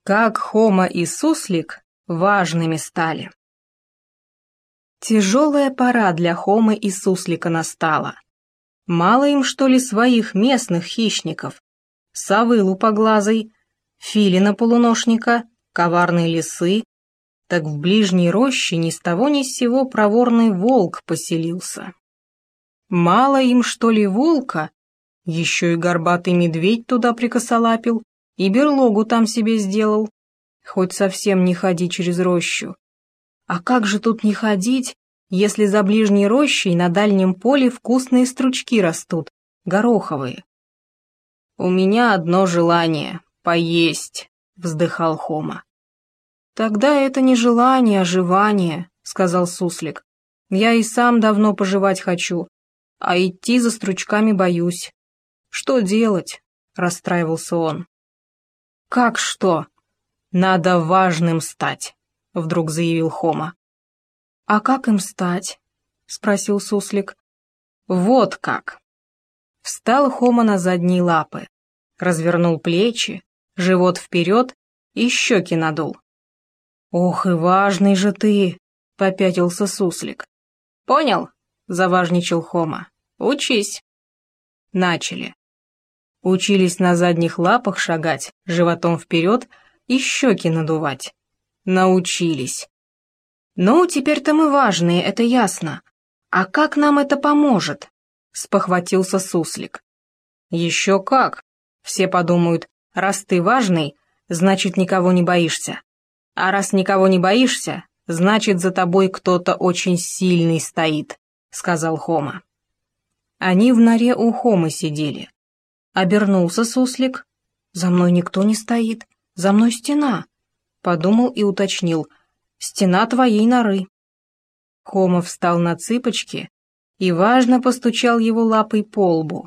Как Хома и Суслик важными стали. Тяжелая пора для Хомы и Суслика настала. Мало им, что ли, своих местных хищников? Совы лупоглазой, филина полуношника, коварной лисы. Так в ближней роще ни с того ни с сего проворный волк поселился. Мало им, что ли, волка? Еще и горбатый медведь туда прикосолапил и берлогу там себе сделал. Хоть совсем не ходи через рощу. А как же тут не ходить, если за ближней рощей на дальнем поле вкусные стручки растут, гороховые? «У меня одно желание — поесть», — вздыхал Хома. «Тогда это не желание, а жевание», — сказал Суслик. «Я и сам давно пожевать хочу, а идти за стручками боюсь». «Что делать?» — расстраивался он. «Как что? Надо важным стать», — вдруг заявил Хома. «А как им стать?» — спросил Суслик. «Вот как». Встал Хома на задние лапы, развернул плечи, живот вперед и щеки надул. «Ох и важный же ты!» — попятился Суслик. «Понял?» — заважничал Хома. «Учись». Начали. Учились на задних лапах шагать, животом вперед и щеки надувать. Научились. «Ну, теперь-то мы важные, это ясно. А как нам это поможет?» — спохватился Суслик. «Еще как. Все подумают, раз ты важный, значит, никого не боишься. А раз никого не боишься, значит, за тобой кто-то очень сильный стоит», — сказал Хома. Они в норе у Хомы сидели. Обернулся Суслик. «За мной никто не стоит, за мной стена», — подумал и уточнил. «Стена твоей норы». Хома встал на цыпочки и важно постучал его лапой по лбу.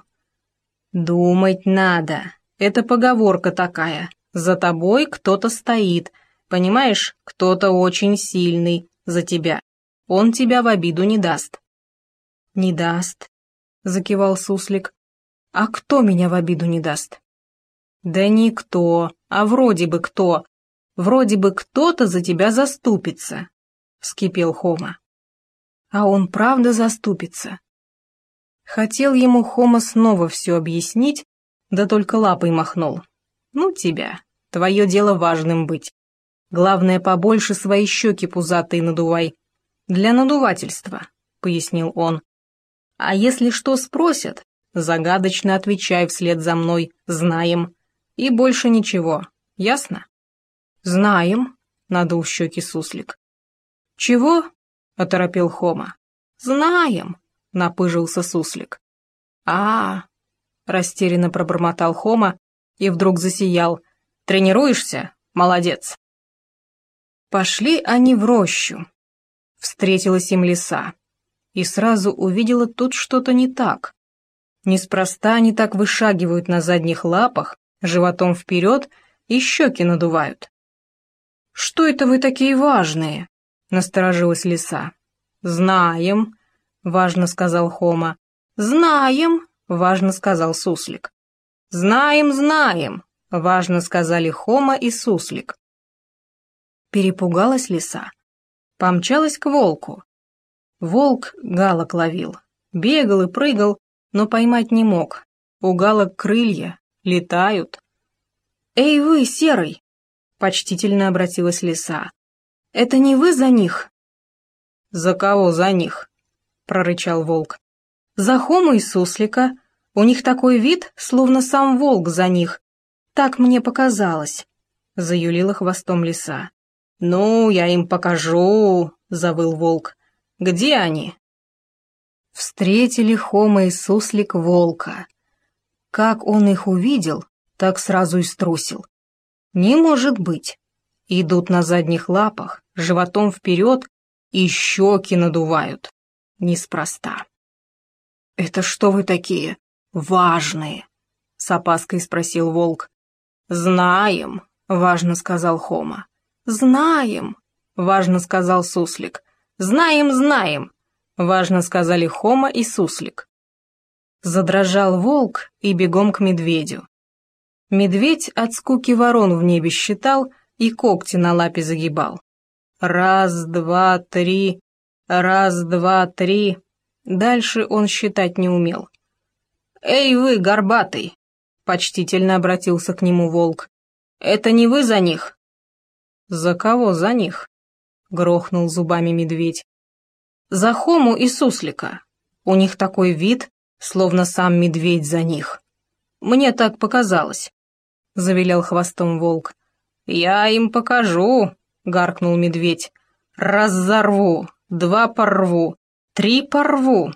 «Думать надо, это поговорка такая, за тобой кто-то стоит, понимаешь, кто-то очень сильный за тебя, он тебя в обиду не даст». «Не даст», — закивал Суслик. «А кто меня в обиду не даст?» «Да никто, а вроде бы кто. Вроде бы кто-то за тебя заступится», — вскипел Хома. «А он правда заступится?» Хотел ему Хома снова все объяснить, да только лапой махнул. «Ну тебя, твое дело важным быть. Главное, побольше свои щеки пузатые надувай. Для надувательства», — пояснил он. «А если что спросят, загадочно отвечай вслед за мной, знаем. И больше ничего, ясно?» «Знаем», — надул щеки Суслик. «Чего?» — оторопел Хома. «Знаем», — напыжился Суслик. Растерянно пробормотал Хома и вдруг засиял. «Тренируешься? Молодец». Пошли они в рощу. Встретилась им лиса. И сразу увидела тут что-то не так. Неспроста они так вышагивают на задних лапах, животом вперед и щеки надувают. «Что это вы такие важные?» — насторожилась лиса. «Знаем», — важно сказал Хома. «Знаем», — важно сказал Суслик. «Знаем, знаем», — важно сказали Хома и Суслик. Перепугалась лиса. Помчалась к волку. Волк галок ловил, бегал и прыгал, но поймать не мог. У галок крылья, летают. «Эй вы, серый!» — почтительно обратилась лиса. «Это не вы за них?» «За кого за них?» — прорычал волк. «За Хому и Суслика. У них такой вид, словно сам волк за них. Так мне показалось», — заюлила хвостом лиса. «Ну, я им покажу», — завыл волк. «Где они?» Встретили Хома и Суслик волка. Как он их увидел, так сразу и струсил. Не может быть. Идут на задних лапах, животом вперед и щеки надувают. Неспроста. «Это что вы такие важные?» — с опаской спросил волк. «Знаем», — важно сказал Хома. «Знаем», — важно сказал Суслик. «Знаем, знаем», — важно сказали Хома и Суслик. Задрожал волк и бегом к медведю. Медведь от скуки ворон в небе считал и когти на лапе загибал. Раз, два, три, раз, два, три. Дальше он считать не умел. «Эй вы, горбатый!» — почтительно обратился к нему волк. «Это не вы за них?» «За кого за них?» — грохнул зубами медведь. «За Хому и Суслика. У них такой вид, словно сам медведь за них. Мне так показалось», — завилял хвостом волк. «Я им покажу», — гаркнул медведь. «Раз зарву, два порву, три порву».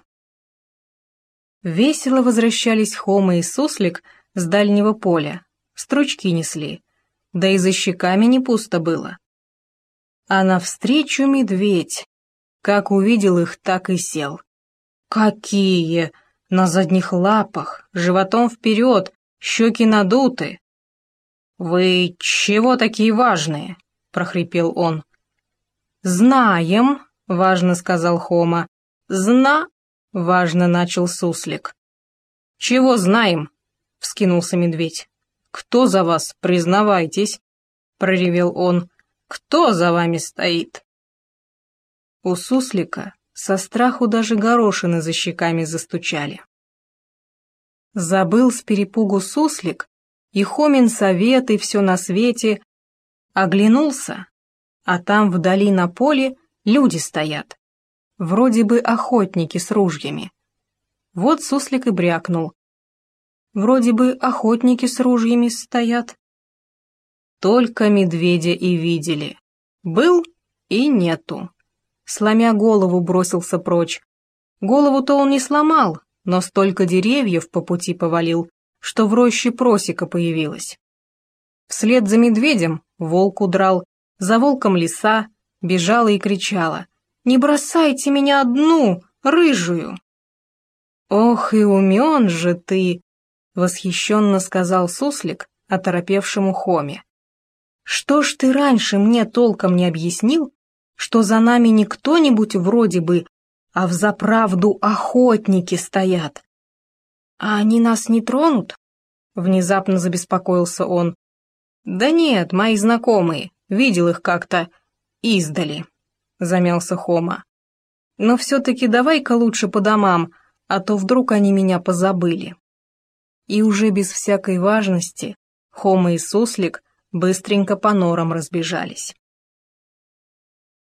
Весело возвращались Хома и Суслик с дальнего поля, стручки несли, да и за щеками не пусто было. А навстречу медведь, как увидел их, так и сел. Какие! На задних лапах, животом вперед, щеки надуты. «Вы чего такие важные?» — прохрипел он. «Знаем», — важно сказал Хома. — важно начал Суслик. «Чего знаем?» — вскинулся медведь. «Кто за вас, признавайтесь?» — проревел он. «Кто за вами стоит?» У Суслика со страху даже горошины за щеками застучали. Забыл с перепугу Суслик и Хомин совет, и все на свете. Оглянулся, а там вдали на поле люди стоят. Вроде бы охотники с ружьями. Вот Суслик и брякнул. Вроде бы охотники с ружьями стоят. Только медведя и видели. Был и нету. Сломя голову, бросился прочь. Голову-то он не сломал, но столько деревьев по пути повалил, что в роще просека появилась. Вслед за медведем волк удрал, за волком лиса бежала и кричала: «Не бросайте меня одну, рыжую!» «Ох и умен же ты!» — восхищенно сказал Суслик оторопевшему Хоме. «Что ж ты раньше мне толком не объяснил, что за нами не кто-нибудь вроде бы, а взаправду охотники стоят? А они нас не тронут?» — внезапно забеспокоился он. «Да нет, мои знакомые, видел их как-то издали», — замялся Хома. «Но все-таки давай-ка лучше по домам, а то вдруг они меня позабыли». И уже без всякой важности Хома и Суслик быстренько по норам разбежались.